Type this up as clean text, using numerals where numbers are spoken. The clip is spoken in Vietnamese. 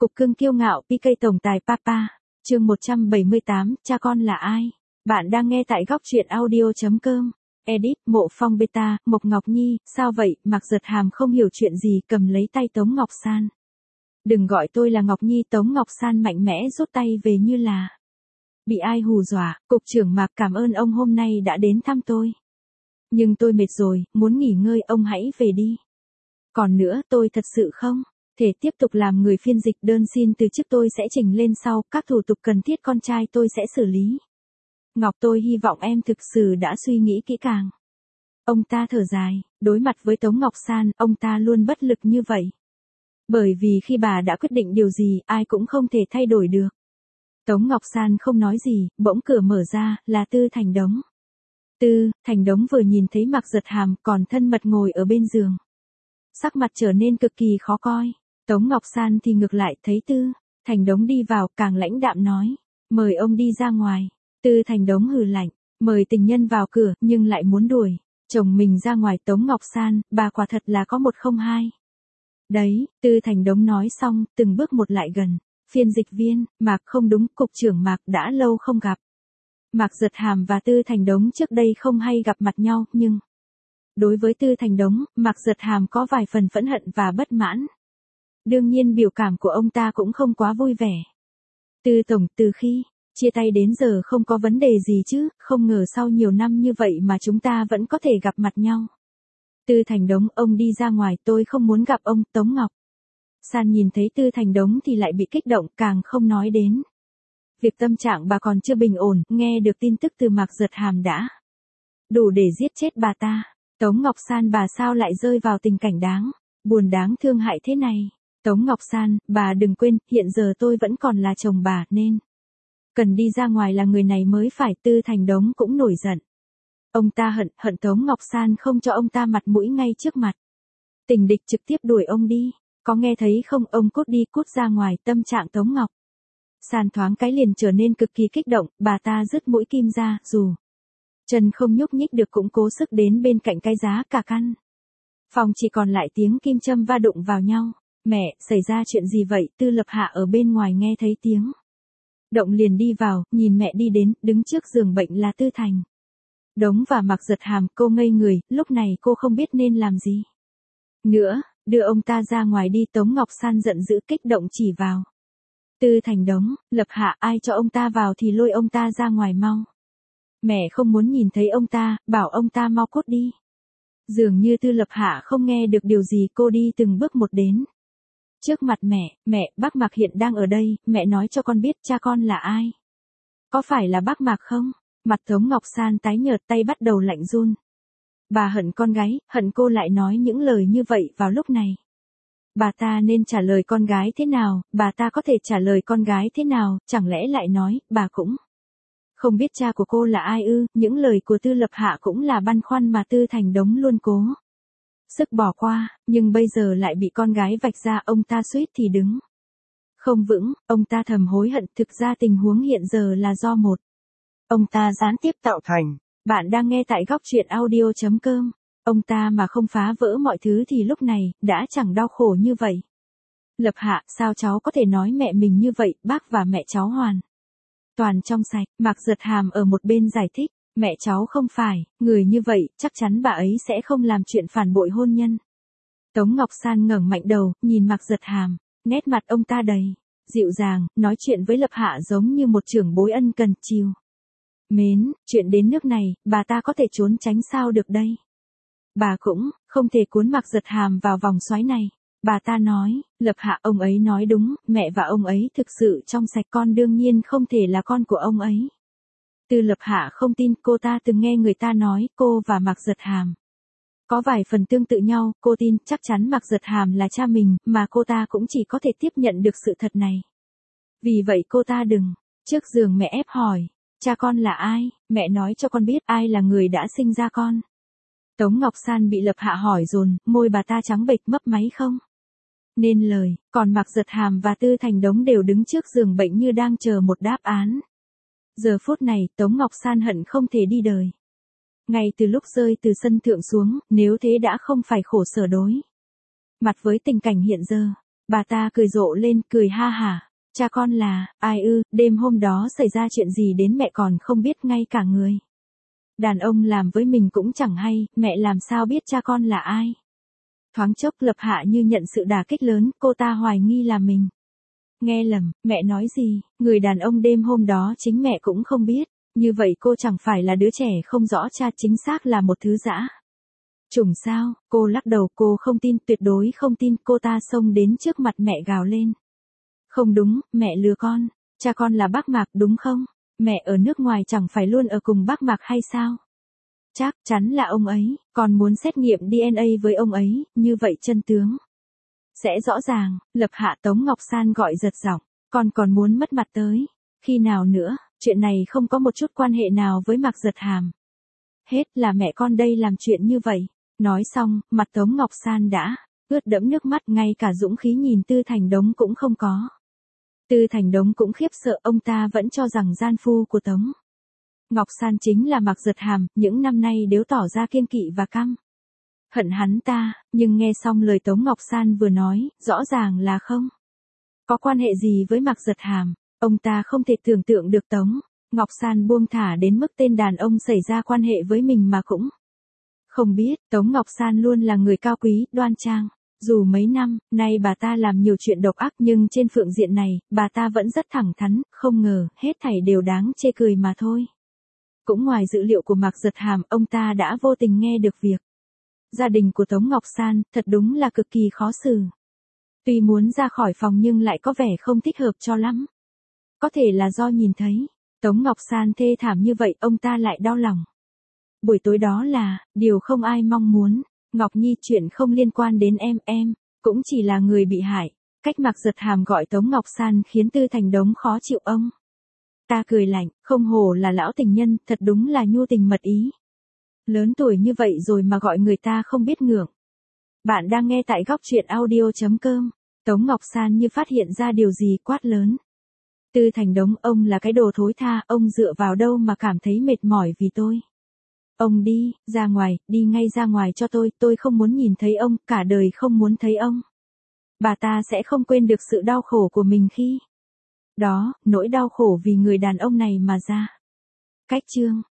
Cục cưng kiêu ngạo PK tổng tài Papa, chương 178, cha con là ai? Bạn đang nghe tại góc truyện audio.com. Edit, Mộ Phong Beta, Mộc Ngọc Nhi, sao vậy? Mạc Giật Hàm không hiểu chuyện gì, cầm lấy tay Tống Ngọc San. Đừng gọi tôi là Ngọc Nhi. Tống Ngọc San mạnh mẽ rút tay về như là bị ai hù dọa. Cục trưởng Mạc, cảm ơn ông hôm nay đã đến thăm tôi. Nhưng tôi mệt rồi, muốn nghỉ ngơi, ông hãy về đi. Còn nữa, tôi thật sự không thể tiếp tục làm người phiên dịch. Đơn xin từ chức tôi sẽ trình lên sau, các thủ tục cần thiết con trai tôi sẽ xử lý. Ngọc, tôi hy vọng em thực sự đã suy nghĩ kỹ càng. Ông ta thở dài, đối mặt với Tống Ngọc San, ông ta luôn bất lực như vậy. Bởi vì khi bà đã quyết định điều gì, ai cũng không thể thay đổi được. Tống Ngọc San không nói gì, bỗng cửa mở ra, là Tư Thành Đống. Tư Thành Đống vừa nhìn thấy Mạc Giật Hàm còn thân mật ngồi ở bên giường. Sắc mặt trở nên cực kỳ khó coi. Tống Ngọc San thì ngược lại, thấy Tư Thành Đống đi vào, càng lãnh đạm nói, mời ông đi ra ngoài. Tư Thành Đống hừ lạnh, mời tình nhân vào cửa, nhưng lại muốn đuổi chồng mình ra ngoài. Tống Ngọc San, bà quả thật là có một không hai. Đấy, Tư Thành Đống nói xong, từng bước một lại gần. Phiên dịch viên, Mạc, không đúng, cục trưởng Mạc, đã lâu không gặp. Mạc Giật Hàm và Tư Thành Đống trước đây không hay gặp mặt nhau, nhưng đối với Tư Thành Đống, Mạc Giật Hàm có vài phần phẫn hận và bất mãn. Đương nhiên biểu cảm của ông ta cũng không quá vui vẻ. Tư tổng, từ khi chia tay đến giờ không có vấn đề gì chứ, không ngờ sau nhiều năm như vậy mà chúng ta vẫn có thể gặp mặt nhau. Tư Thành Đống, ông đi ra ngoài, tôi không muốn gặp ông. Tống Ngọc San nhìn thấy Tư Thành Đống thì lại bị kích động, càng không nói đến việc tâm trạng bà còn chưa bình ổn, nghe được tin tức từ Mạc Giật Hàm đã đủ để giết chết bà ta. Tống Ngọc San, bà sao lại rơi vào tình cảnh buồn đáng thương hại thế này? Tống Ngọc San, bà đừng quên, hiện giờ tôi vẫn còn là chồng bà, nên cần đi ra ngoài là người này mới phải. Tư Thành Đống cũng nổi giận. Ông ta hận Tống Ngọc San không cho ông ta mặt mũi ngay trước mặt tình địch, trực tiếp đuổi ông đi. Có nghe thấy không, ông cút đi, cút ra ngoài. Tâm trạng Tống Ngọc San thoáng cái liền trở nên cực kỳ kích động, bà ta rứt mũi kim ra, dù chân không nhúc nhích được cũng cố sức đến bên cạnh cái giá cả căn phòng chỉ còn lại tiếng kim châm va đụng vào nhau. Mẹ, xảy ra chuyện gì vậy? Tư Lập Hạ ở bên ngoài nghe thấy tiếng động liền đi vào, nhìn mẹ đi đến, đứng trước giường bệnh là Tư Thành Đống và Mạc Giật Hàm. Cô ngây người, lúc này cô không biết nên làm gì nữa. Đưa ông ta ra ngoài đi. Tống Ngọc San giận dữ, kích động chỉ vào Tư Thành Đống. Lập Hạ, ai cho ông ta vào thì lôi ông ta ra ngoài mau. Mẹ không muốn nhìn thấy ông ta, bảo ông ta mau cút đi. Dường như Tư Lập Hạ không nghe được điều gì, cô đi từng bước một đến trước mặt mẹ, bác Mạc hiện đang ở đây, mẹ nói cho con biết cha con là ai. Có phải là bác Mạc không? Mặt Tống Ngọc San tái nhợt, tay bắt đầu lạnh run. Bà hận con gái, hận cô lại nói những lời như vậy vào lúc này. Bà ta nên trả lời con gái thế nào? Bà ta có thể trả lời con gái thế nào? Chẳng lẽ lại nói, bà cũng không biết cha của cô là ai ư? Những lời của Tư Lập Hạ cũng là băn khoăn mà Tư Thành Đống luôn cố sức bỏ qua, nhưng bây giờ lại bị con gái vạch ra. Ông ta suýt thì đứng không vững, ông ta thầm hối hận. Thực ra tình huống hiện giờ là do ông ta gián tiếp tạo thành. Bạn đang nghe tại góc truyện audio.com. Ông ta mà không phá vỡ mọi thứ thì lúc này đã chẳng đau khổ như vậy. Lập Hạ, sao cháu có thể nói mẹ mình như vậy? Bác và mẹ cháu hoàn toàn trong sạch. Mạc Giật Hàm ở một bên giải thích, mẹ cháu không phải người như vậy, chắc chắn bà ấy sẽ không làm chuyện phản bội hôn nhân. Tống Ngọc San ngẩng mạnh đầu, nhìn Mạc Giật Hàm, nét mặt ông ta đầy dịu dàng, nói chuyện với Lập Hạ giống như một trưởng bối ân cần chiều mến. Chuyện đến nước này, bà ta có thể trốn tránh sao được đây? Bà cũng không thể cuốn Mạc Giật Hàm vào vòng xoáy này. Bà ta nói, Lập Hạ, ông ấy nói đúng, mẹ và ông ấy thực sự trong sạch, con đương nhiên không thể là con của ông ấy. Tư Lập Hạ không tin, cô ta từng nghe người ta nói cô và Mạc Giật Hàm có vài phần tương tự nhau. Cô tin chắc chắn Mạc Giật Hàm là cha mình, mà cô ta cũng chỉ có thể tiếp nhận được sự thật này. Vì vậy cô ta đứng trước giường mẹ ép hỏi, cha con là ai? Mẹ nói cho con biết ai là người đã sinh ra con. Tống Ngọc San bị Lập Hạ hỏi dồn, môi bà ta trắng bệch, mấp máy không nên lời. Còn Mạc Giật Hàm và Tư Thành Đống đều đứng trước giường bệnh như đang chờ một đáp án. Giờ phút này, Tống Ngọc San hận không thể đi đời. Ngay từ lúc rơi từ sân thượng xuống, nếu thế đã không phải khổ sở đối mặt với tình cảnh hiện giờ. Bà ta cười rộ lên, cười ha hả. Cha con là, ai ư, đêm hôm đó xảy ra chuyện gì đến mẹ còn không biết ngay cả người. Đàn ông làm với mình cũng chẳng hay, mẹ làm sao biết cha con là ai. Thoáng chốc Lập Hạ như nhận sự đả kích lớn, cô ta hoài nghi là mình nghe lầm, mẹ nói gì, người đàn ông đêm hôm đó chính mẹ cũng không biết, như vậy cô chẳng phải là đứa trẻ không rõ cha, chính xác là một thứ dã chủng sao. Cô lắc đầu, cô không tin, tuyệt đối không tin. Cô ta xông đến trước mặt mẹ gào lên. Không đúng, mẹ lừa con, cha con là bác Mạc đúng không? Mẹ ở nước ngoài chẳng phải luôn ở cùng bác Mạc hay sao? Chắc chắn là ông ấy, còn muốn xét nghiệm DNA với ông ấy, như vậy chân tướng sẽ rõ ràng. Lập Hạ Tống Ngọc San gọi giật giọng, con còn muốn mất mặt tới khi nào nữa, chuyện này không có một chút quan hệ nào với Mạc Giật Hàm. Hết là mẹ con đây làm chuyện như vậy. Nói xong, mặt Tống Ngọc San đã ướt đẫm nước mắt, ngay cả dũng khí nhìn Tư Thành Đống cũng không có. Tư Thành Đống cũng khiếp sợ, ông ta vẫn cho rằng gian phu của Tống Ngọc San chính là Mạc Giật Hàm, những năm nay đều tỏ ra kiêng kỵ và căm hận hắn ta, nhưng nghe xong lời Tống Ngọc San vừa nói, rõ ràng là không có quan hệ gì với Mạc Giật Hàm. Ông ta không thể tưởng tượng được Tống Ngọc San buông thả đến mức tên đàn ông xảy ra quan hệ với mình mà cũng không biết. Tống Ngọc San luôn là người cao quý, đoan trang. Dù mấy năm nay bà ta làm nhiều chuyện độc ác, nhưng trên phương diện này, bà ta vẫn rất thẳng thắn, không ngờ, hết thảy đều đáng chê cười mà thôi. Cũng ngoài dự liệu của Mạc Giật Hàm, ông ta đã vô tình nghe được việc gia đình của Tống Ngọc San, thật đúng là cực kỳ khó xử. Tuy muốn ra khỏi phòng nhưng lại có vẻ không thích hợp cho lắm. Có thể là do nhìn thấy Tống Ngọc San thê thảm như vậy, ông ta lại đau lòng. Buổi tối đó là điều không ai mong muốn. Ngọc Nhi, chuyện không liên quan đến em cũng chỉ là người bị hại. Cách Mạc Giật Hàm gọi Tống Ngọc San khiến Tư Thành Đống khó chịu. Ông ta cười lạnh, không hổ là lão tình nhân, thật đúng là nhu tình mật ý. Lớn tuổi như vậy rồi mà gọi người ta không biết ngượng. Bạn đang nghe tại góc truyện audio.com. Tống Ngọc San như phát hiện ra điều gì, quát lớn. Tư Thành Đống, ông là cái đồ thối tha, ông dựa vào đâu mà cảm thấy mệt mỏi vì tôi. Ông đi, ra ngoài, đi ngay ra ngoài cho tôi không muốn nhìn thấy ông, cả đời không muốn thấy ông. Bà ta sẽ không quên được sự đau khổ của mình khi đó, nỗi đau khổ vì người đàn ông này mà ra. Cách chương